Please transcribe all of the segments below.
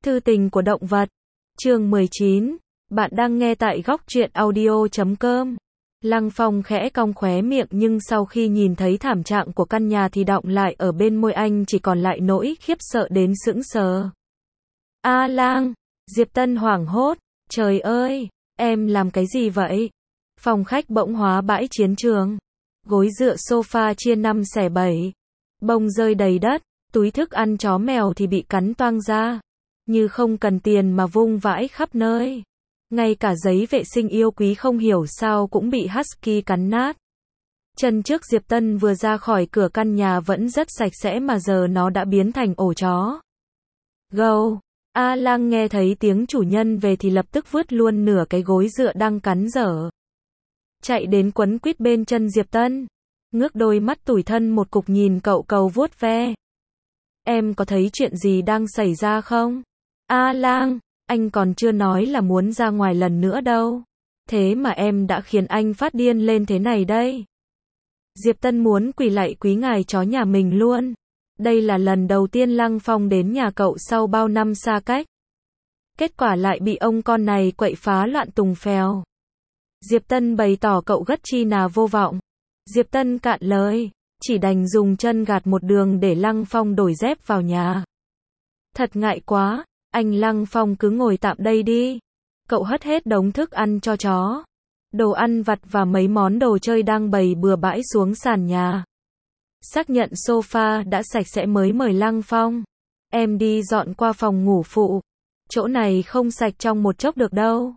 Thư tình của động vật. Chương 19. Bạn đang nghe tại góc truyện audio.com. Lăng Phong khẽ cong khóe miệng nhưng sau khi nhìn thấy thảm trạng của căn nhà thì đọng lại ở bên môi anh chỉ còn lại nỗi khiếp sợ đến sững sờ. A Lang, Diệp Tân hoảng hốt, trời ơi, em làm cái gì vậy? Phòng khách bỗng hóa bãi chiến trường. Gối dựa sofa chia 5 xẻ 7. Bông rơi đầy đất, túi thức ăn chó mèo thì bị cắn toang ra. Như không cần tiền mà vung vãi khắp nơi. Ngay cả giấy vệ sinh yêu quý không hiểu sao cũng bị Husky cắn nát. Chân trước Diệp Tân vừa ra khỏi cửa căn nhà vẫn rất sạch sẽ mà giờ nó đã biến thành ổ chó. Gâu! A Lang nghe thấy tiếng chủ nhân về thì lập tức vứt luôn nửa cái gối dựa đang cắn dở. Chạy đến quấn quýt bên chân Diệp Tân. Ngước đôi mắt tủi thân một cục nhìn cậu cầu vuốt ve. Em có thấy chuyện gì đang xảy ra không? A Lang, anh còn chưa nói là muốn ra ngoài lần nữa đâu. Thế mà em đã khiến anh phát điên lên thế này đây. Diệp Tân muốn quỳ lạy quý ngài chó nhà mình luôn. Đây là lần đầu tiên Lăng Phong đến nhà cậu sau bao năm xa cách. Kết quả lại bị ông con này quậy phá loạn tùng phèo. Diệp Tân bày tỏ cậu gất chi nà vô vọng. Diệp Tân cạn lời, chỉ đành dùng chân gạt một đường để Lăng Phong đổi dép vào nhà. Thật ngại quá, anh Lăng Phong cứ ngồi tạm đây đi. Cậu hất hết đống thức ăn cho chó. Đồ ăn vặt và mấy món đồ chơi đang bày bừa bãi xuống sàn nhà. Xác nhận sofa đã sạch sẽ mới mời Lăng Phong. Em đi dọn qua phòng ngủ phụ. Chỗ này không sạch trong một chốc được đâu.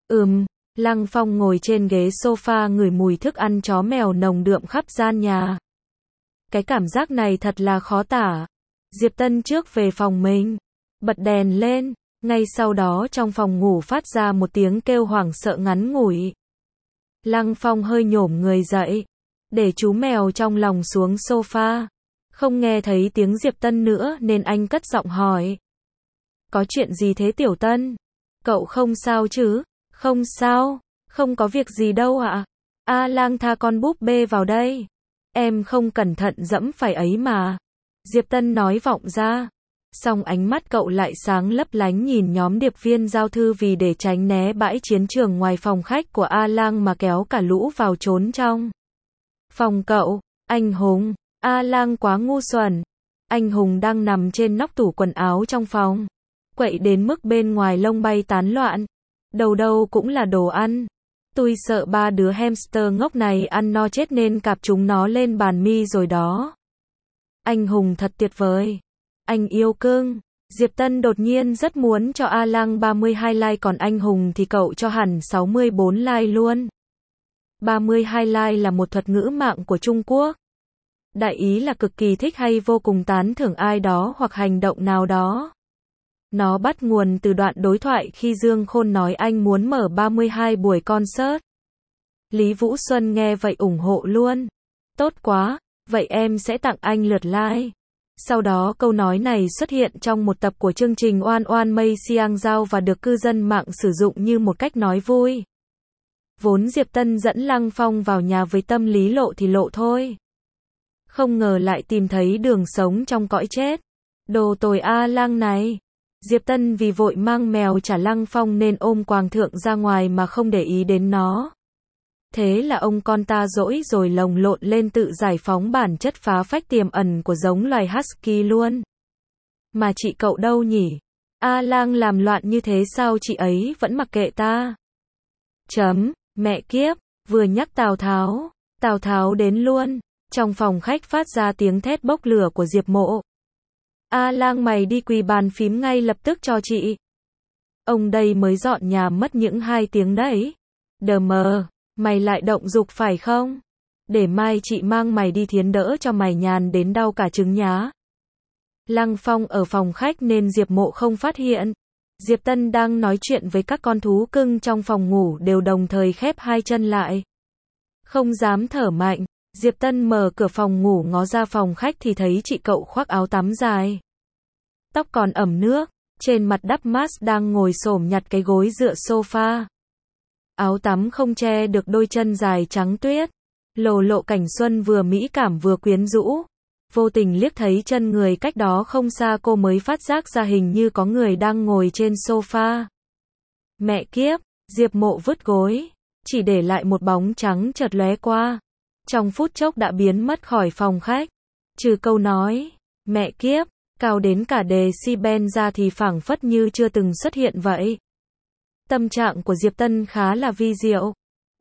Lăng Phong ngồi trên ghế sofa ngửi mùi thức ăn chó mèo nồng đượm khắp gian nhà. Cái cảm giác này thật là khó tả. Diệp Tân trước về phòng mình. Bật đèn lên. Ngay sau đó trong phòng ngủ phát ra một tiếng kêu hoảng sợ ngắn ngủi. Lăng Phong hơi nhổm người dậy. Để chú mèo trong lòng xuống sofa. Không nghe thấy tiếng Diệp Tân nữa nên anh cất giọng hỏi. Có chuyện gì thế Tiểu Tân? Cậu không sao chứ? Không sao, không có việc gì đâu ạ. A Lang tha con búp bê vào đây. Em không cẩn thận dẫm phải ấy mà. Diệp Tân nói vọng ra. Xong ánh mắt cậu lại sáng lấp lánh nhìn nhóm điệp viên giao thư vì để tránh né bãi chiến trường ngoài phòng khách của A Lang mà kéo cả lũ vào trốn trong. Phòng cậu, anh Hùng. A Lang quá ngu xuẩn. Anh Hùng đang nằm trên nóc tủ quần áo trong phòng. Quậy đến mức bên ngoài lông bay tán loạn. Đầu đâu cũng là đồ ăn. Tôi sợ ba đứa hamster ngốc này ăn no chết nên cạp chúng nó lên bàn mi rồi đó. Anh Hùng thật tuyệt vời. Anh yêu cưng. Diệp Tân đột nhiên rất muốn cho A Lang 32 like còn anh Hùng thì cậu cho hẳn 64 like luôn. 32 like là một thuật ngữ mạng của Trung Quốc. Đại ý là cực kỳ thích hay vô cùng tán thưởng ai đó hoặc hành động nào đó. Nó bắt nguồn từ đoạn đối thoại khi Dương Khôn nói anh muốn mở 32 buổi concert. Lý Vũ Xuân nghe vậy ủng hộ luôn. Tốt quá, vậy em sẽ tặng anh lượt like. Sau đó câu nói này xuất hiện trong một tập của chương trình Oan Oan Mây Siang Giao và được cư dân mạng sử dụng như một cách nói vui. Vốn Diệp Tân dẫn Lăng Phong vào nhà với tâm lý lộ thì lộ thôi. Không ngờ lại tìm thấy đường sống trong cõi chết. Đồ tồi A Lang này. Diệp Tân vì vội mang mèo trả Lăng Phong nên ôm Quàng Thượng ra ngoài mà không để ý đến nó. Thế là ông con ta dỗi rồi lồng lộn lên tự giải phóng bản chất phá phách tiềm ẩn của giống loài Husky luôn. Mà chị cậu đâu nhỉ? A Lang làm loạn như thế sao chị ấy vẫn mặc kệ ta? Mẹ kiếp, vừa nhắc Tào Tháo đến luôn. Trong phòng khách phát ra tiếng thét bốc lửa của Diệp Mộ. A Lang mày đi quỳ bàn phím ngay lập tức cho chị. Ông đây mới dọn nhà mất những 2 tiếng đấy. Đờ mờ, mày lại động dục phải không? Để mai chị mang mày đi thiến đỡ cho mày nhàn đến đau cả trứng nhá. Lăng Phong ở phòng khách nên Diệp Mộ không phát hiện. Diệp Tân đang nói chuyện với các con thú cưng trong phòng ngủ đều đồng thời khép 2 chân lại. Không dám thở mạnh. Diệp Tân mở cửa phòng ngủ ngó ra phòng khách thì thấy chị cậu khoác áo tắm dài. Tóc còn ẩm nước, trên mặt đắp mask đang ngồi xổm nhặt cái gối dựa sofa. Áo tắm không che được đôi chân dài trắng tuyết. Lộ cảnh xuân vừa mỹ cảm vừa quyến rũ. Vô tình liếc thấy chân người cách đó không xa, cô mới phát giác ra hình như có người đang ngồi trên sofa. Mẹ kiếp, Diệp Mộ vứt gối, chỉ để lại một bóng trắng chợt lóe qua. Trong phút chốc đã biến mất khỏi phòng khách. Trừ câu nói, mẹ kiếp, cao đến cả decibel ra thì phảng phất như chưa từng xuất hiện vậy. Tâm trạng của Diệp Tân khá là vi diệu.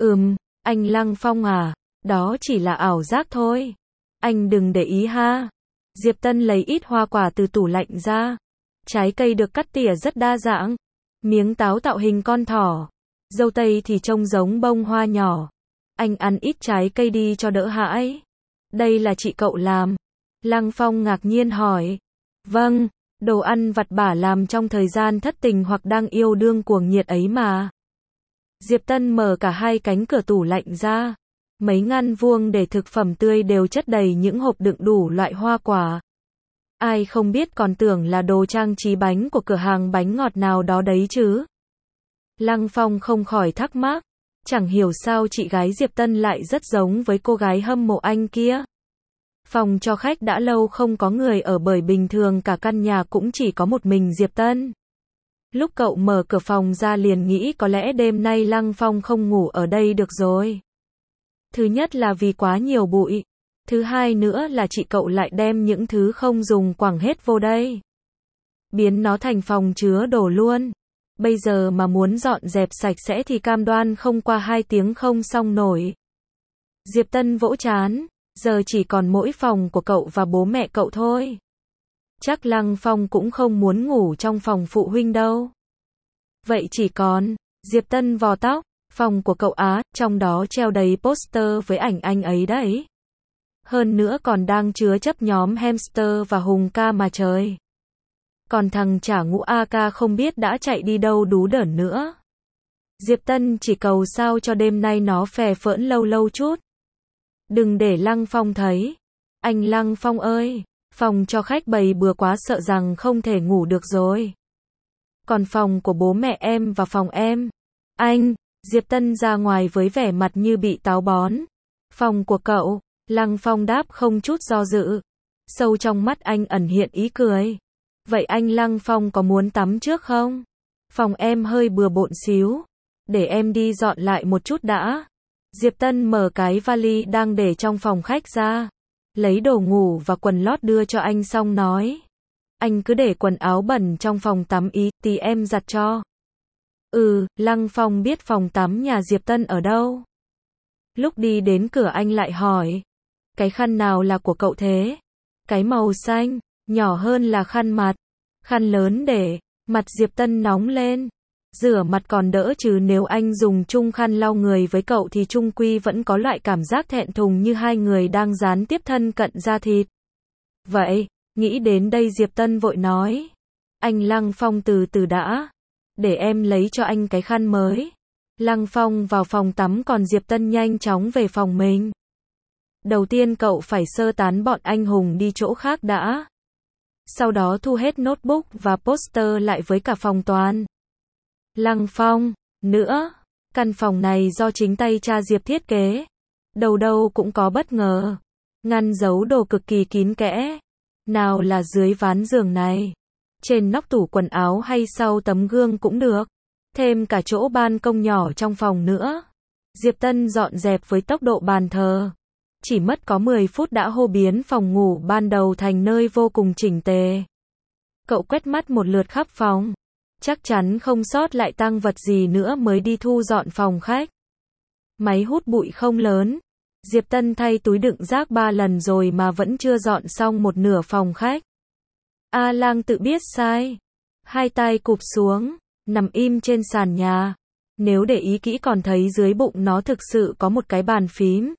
Anh Lăng Phong à, đó chỉ là ảo giác thôi. Anh đừng để ý ha. Diệp Tân lấy ít hoa quả từ tủ lạnh ra. Trái cây được cắt tỉa rất đa dạng. Miếng táo tạo hình con thỏ. Dâu tây thì trông giống bông hoa nhỏ. Anh ăn ít trái cây đi cho đỡ hãi. Đây là chị cậu làm. Lăng Phong ngạc nhiên hỏi. Vâng, đồ ăn vặt bả làm trong thời gian thất tình hoặc đang yêu đương cuồng nhiệt ấy mà. Diệp Tân mở cả hai cánh cửa tủ lạnh ra. Mấy ngăn vuông để thực phẩm tươi đều chất đầy những hộp đựng đủ loại hoa quả. Ai không biết còn tưởng là đồ trang trí bánh của cửa hàng bánh ngọt nào đó đấy chứ. Lăng Phong không khỏi thắc mắc. Chẳng hiểu sao chị gái Diệp Tân lại rất giống với cô gái hâm mộ anh kia. Phòng cho khách đã lâu không có người ở bởi bình thường cả căn nhà cũng chỉ có một mình Diệp Tân. Lúc cậu mở cửa phòng ra liền nghĩ có lẽ đêm nay Lăng Phong không ngủ ở đây được rồi. Thứ nhất là vì quá nhiều bụi. Thứ hai nữa là chị cậu lại đem những thứ không dùng quẳng hết vô đây. Biến nó thành phòng chứa đồ luôn. Bây giờ mà muốn dọn dẹp sạch sẽ thì cam đoan không qua 2 tiếng không xong nổi. Diệp Tân vỗ trán. Giờ chỉ còn mỗi phòng của cậu và bố mẹ cậu thôi. Chắc Lăng Phong cũng không muốn ngủ trong phòng phụ huynh đâu. Vậy chỉ còn, Diệp Tân vò tóc, phòng của cậu á, trong đó treo đầy poster với ảnh anh ấy đấy. Hơn nữa còn đang chứa chấp nhóm hamster và Hùng ca mà trời. Còn thằng trả ngũ AK không biết đã chạy đi đâu đú đởn nữa. Diệp Tân chỉ cầu sao cho đêm nay nó phè phỡn lâu lâu chút. Đừng để Lăng Phong thấy. Anh Lăng Phong ơi, phòng cho khách bày bừa quá sợ rằng không thể ngủ được rồi. Còn phòng của bố mẹ em và phòng em. Anh, Diệp Tân ra ngoài với vẻ mặt như bị táo bón. Phòng của cậu, Lăng Phong đáp không chút do dự. Sâu trong mắt anh ẩn hiện ý cười. Vậy anh Lăng Phong có muốn tắm trước không? Phòng em hơi bừa bộn xíu. Để em đi dọn lại một chút đã. Diệp Tân mở cái vali đang để trong phòng khách ra. Lấy đồ ngủ và quần lót đưa cho anh xong nói. Anh cứ để quần áo bẩn trong phòng tắm ý, tí em giặt cho. Lăng Phong biết phòng tắm nhà Diệp Tân ở đâu. Lúc đi đến cửa anh lại hỏi. Cái khăn nào là của cậu thế? Cái màu xanh, nhỏ hơn là khăn mặt. Khăn lớn để, mặt Diệp Tân nóng lên. Rửa mặt còn đỡ chứ nếu anh dùng chung khăn lau người với cậu thì chung quy vẫn có loại cảm giác thẹn thùng như hai người đang gián tiếp thân cận da thịt. Vậy, nghĩ đến đây Diệp Tân vội nói. Anh Lăng Phong từ từ đã. Để em lấy cho anh cái khăn mới. Lăng Phong vào phòng tắm còn Diệp Tân nhanh chóng về phòng mình. Đầu tiên cậu phải sơ tán bọn anh hùng đi chỗ khác đã. Sau đó thu hết notebook và poster lại với cả phòng toàn. Lăng Phong, nữa, căn phòng này do chính tay cha Diệp thiết kế. Đâu đâu cũng có bất ngờ. Ngăn giấu đồ cực kỳ kín kẽ. Nào là dưới ván giường này, trên nóc tủ quần áo hay sau tấm gương cũng được. Thêm cả chỗ ban công nhỏ trong phòng nữa. Diệp Tân dọn dẹp với tốc độ bàn thờ. Chỉ mất có 10 phút đã hô biến phòng ngủ ban đầu thành nơi vô cùng chỉnh tề. Cậu quét mắt một lượt khắp phòng. Chắc chắn không sót lại tang vật gì nữa mới đi thu dọn phòng khách. Máy hút bụi không lớn. Diệp Tân thay túi đựng rác 3 lần rồi mà vẫn chưa dọn xong một nửa phòng khách. A Lang tự biết sai. Hai tay cụp xuống, nằm im trên sàn nhà. Nếu để ý kỹ còn thấy dưới bụng nó thực sự có một cái bàn phím.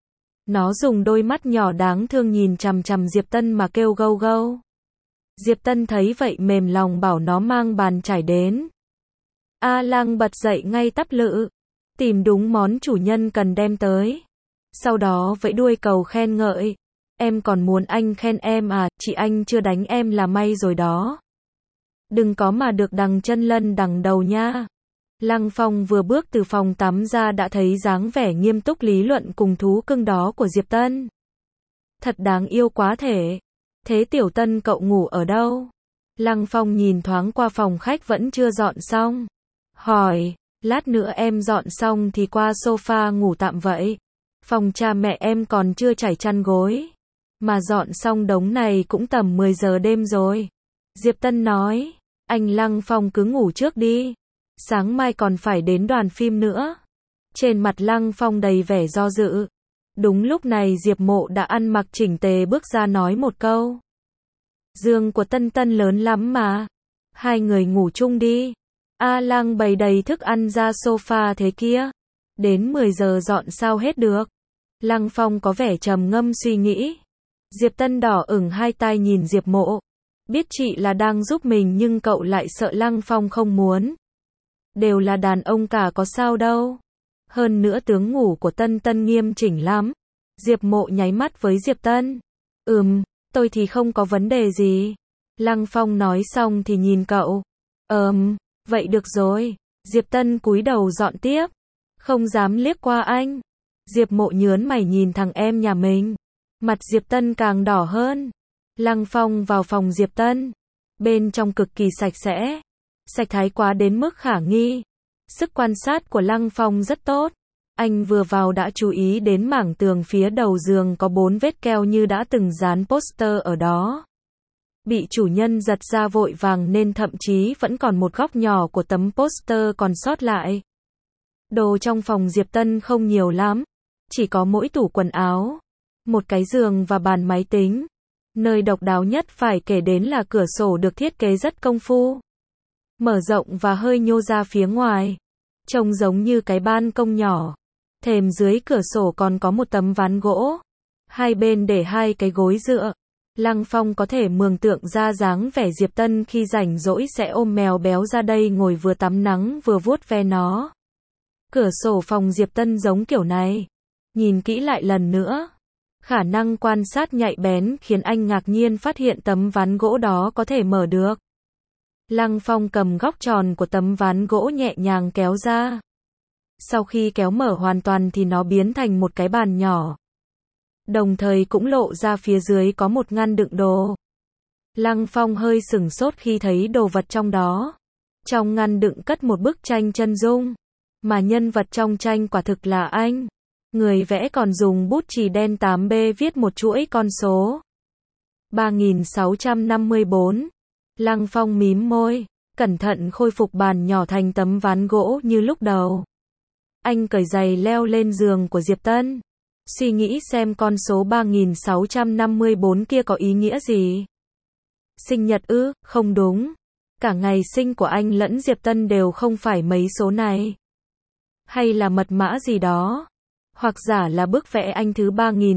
Nó dùng đôi mắt nhỏ đáng thương nhìn chằm chằm Diệp Tân mà kêu gâu gâu. Diệp Tân thấy vậy mềm lòng bảo nó mang bàn chải đến. A Lang bật dậy ngay tắp lự. Tìm đúng món chủ nhân cần đem tới. Sau đó vẫy đuôi cầu khen ngợi. Em còn muốn anh khen em à, chị anh chưa đánh em là may rồi đó. Đừng có mà được đằng chân lân đằng đầu nha. Lăng Phong vừa bước từ phòng tắm ra đã thấy dáng vẻ nghiêm túc lý luận cùng thú cưng đó của Diệp Tân. Thật đáng yêu quá thể. Thế Tiểu Tân cậu ngủ ở đâu? Lăng Phong nhìn thoáng qua phòng khách vẫn chưa dọn xong. Hỏi, lát nữa em dọn xong thì qua sofa ngủ tạm vậy. Phòng cha mẹ em còn chưa trải chăn gối. Mà dọn xong đống này cũng tầm 10 giờ đêm rồi. Diệp Tân nói, anh Lăng Phong cứ ngủ trước đi. Sáng mai còn phải đến đoàn phim nữa. Trên mặt Lăng Phong đầy vẻ do dự. Đúng lúc này Diệp Mộ đã ăn mặc chỉnh tề bước ra nói một câu. Giường của Tân Tân lớn lắm mà. Hai người ngủ chung đi. A Lăng bày đầy thức ăn ra sofa thế kia. Đến 10 giờ dọn sao hết được. Lăng Phong có vẻ trầm ngâm suy nghĩ. Diệp Tân đỏ ửng hai tai nhìn Diệp Mộ. Biết chị là đang giúp mình nhưng cậu lại sợ Lăng Phong không muốn. Đều là đàn ông cả có sao đâu. Hơn nữa tướng ngủ của Tân Tân nghiêm chỉnh lắm. Diệp Mộ nháy mắt với Diệp Tân. Tôi thì không có vấn đề gì. Lăng Phong nói xong thì nhìn cậu. Vậy được rồi. Diệp Tân cúi đầu dọn tiếp. Không dám liếc qua anh. Diệp Mộ nhớn mày nhìn thằng em nhà mình. Mặt Diệp Tân càng đỏ hơn. Lăng Phong vào phòng Diệp Tân. Bên trong cực kỳ sạch sẽ. Sạch thái quá đến mức khả nghi. Sức quan sát của Lăng Phong rất tốt. Anh vừa vào đã chú ý đến mảng tường phía đầu giường có 4 vết keo như đã từng dán poster ở đó. Bị chủ nhân giật ra vội vàng nên thậm chí vẫn còn một góc nhỏ của tấm poster còn sót lại. Đồ trong phòng Diệp Tân không nhiều lắm. Chỉ có mỗi tủ quần áo, một cái giường và bàn máy tính. Nơi độc đáo nhất phải kể đến là cửa sổ được thiết kế rất công phu. Mở rộng và hơi nhô ra phía ngoài. Trông giống như cái ban công nhỏ. Thềm dưới cửa sổ còn có một tấm ván gỗ. Hai bên để hai cái gối dựa. Lăng Phong có thể mường tượng ra dáng vẻ Diệp Tân khi rảnh rỗi sẽ ôm mèo béo ra đây ngồi vừa tắm nắng vừa vuốt ve nó. Cửa sổ phòng Diệp Tân giống kiểu này. Nhìn kỹ lại lần nữa. Khả năng quan sát nhạy bén khiến anh ngạc nhiên phát hiện tấm ván gỗ đó có thể mở được. Lăng Phong cầm góc tròn của tấm ván gỗ nhẹ nhàng kéo ra. Sau khi kéo mở hoàn toàn thì nó biến thành một cái bàn nhỏ. Đồng thời cũng lộ ra phía dưới có một ngăn đựng đồ. Lăng Phong hơi sửng sốt khi thấy đồ vật trong đó. Trong ngăn đựng cất một bức tranh chân dung. Mà nhân vật trong tranh quả thực là anh. Người vẽ còn dùng bút chì đen 8B viết một chuỗi con số. 3654. Lăng Phong mím môi, cẩn thận khôi phục bàn nhỏ thành tấm ván gỗ như lúc đầu. Anh cởi giày leo lên giường của Diệp Tân. Suy nghĩ xem con số 3654 kia có ý nghĩa gì. Sinh nhật ư? Không đúng. Cả ngày sinh của anh lẫn Diệp Tân đều không phải mấy số này. Hay là mật mã gì đó. Hoặc giả là bức vẽ anh thứ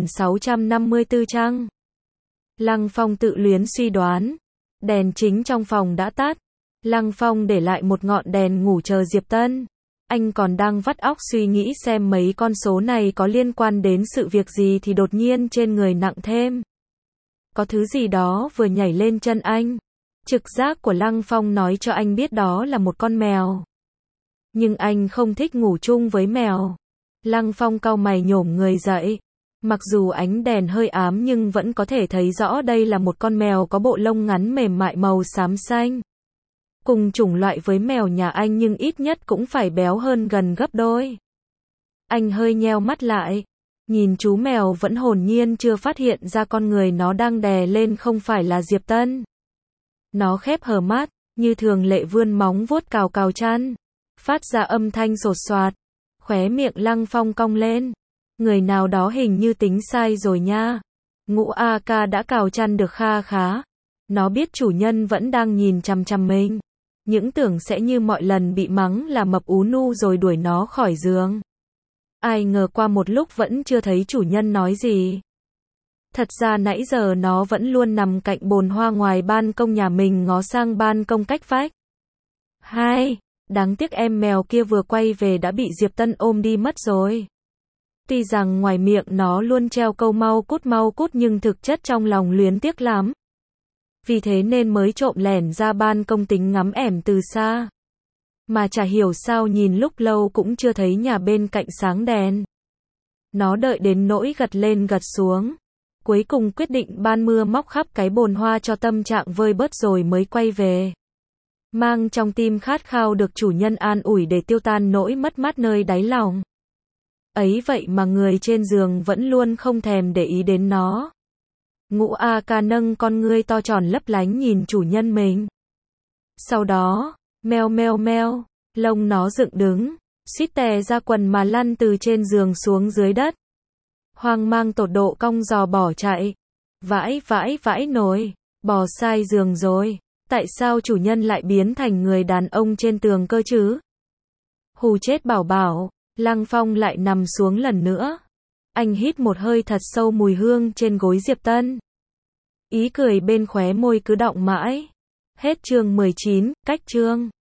3654 chăng? Lăng Phong tự luyến suy đoán. Đèn chính trong phòng đã tắt. Lăng Phong để lại một ngọn đèn ngủ chờ Diệp Tân. Anh còn đang vắt óc suy nghĩ xem mấy con số này có liên quan đến sự việc gì thì đột nhiên trên người nặng thêm. Có thứ gì đó vừa nhảy lên chân anh. Trực giác của Lăng Phong nói cho anh biết đó là một con mèo. Nhưng anh không thích ngủ chung với mèo. Lăng Phong cau mày nhổm người dậy. Mặc dù ánh đèn hơi ám nhưng vẫn có thể thấy rõ đây là một con mèo có bộ lông ngắn mềm mại màu xám xanh. Cùng chủng loại với mèo nhà anh nhưng ít nhất cũng phải béo hơn gần gấp đôi. Anh hơi nheo mắt lại. Nhìn chú mèo vẫn hồn nhiên chưa phát hiện ra con người nó đang đè lên không phải là Diệp Tân. Nó khép hờ mắt, như thường lệ vươn móng vuốt cào cào chăn. Phát ra âm thanh sột soạt. Khóe miệng Lăng Phong cong lên. Người nào đó hình như tính sai rồi nha. Ngũ A Ca đã cào chăn được kha khá. Nó biết chủ nhân vẫn đang nhìn chằm chằm mình. Những tưởng sẽ như mọi lần bị mắng là mập ú nu rồi đuổi nó khỏi giường. Ai ngờ qua một lúc vẫn chưa thấy chủ nhân nói gì. Thật ra nãy giờ nó vẫn luôn nằm cạnh bồn hoa ngoài ban công nhà mình ngó sang ban công cách vách. Đáng tiếc em mèo kia vừa quay về đã bị Diệp Tân ôm đi mất rồi. Tuy rằng ngoài miệng nó luôn treo câu mau cút nhưng thực chất trong lòng luyến tiếc lắm. Vì thế nên mới trộm lẻn ra ban công tính ngắm ẻm từ xa. Mà chả hiểu sao nhìn lúc lâu cũng chưa thấy nhà bên cạnh sáng đèn. Nó đợi đến nỗi gật lên gật xuống. Cuối cùng quyết định ban mưa móc khắp cái bồn hoa cho tâm trạng vơi bớt rồi mới quay về. Mang trong tim khát khao được chủ nhân an ủi để tiêu tan nỗi mất mát nơi đáy lòng. Ấy vậy mà người trên giường vẫn luôn không thèm để ý đến nó. Ngũ A Ca nâng con ngươi to tròn lấp lánh nhìn chủ nhân mình. Sau đó, meo meo meo, lông nó dựng đứng, suýt tè ra quần mà lăn từ trên giường xuống dưới đất. Hoang mang tột độ cong giò bỏ chạy. Vãi vãi vãi nồi, bò sai giường rồi. Tại sao chủ nhân lại biến thành người đàn ông trên tường cơ chứ? Hù chết bảo bảo, Lăng Phong lại nằm xuống lần nữa. Anh hít một hơi thật sâu mùi hương trên gối Diệp Tân. Ý cười bên khóe môi cứ đọng mãi. Hết chương 19, cách chương.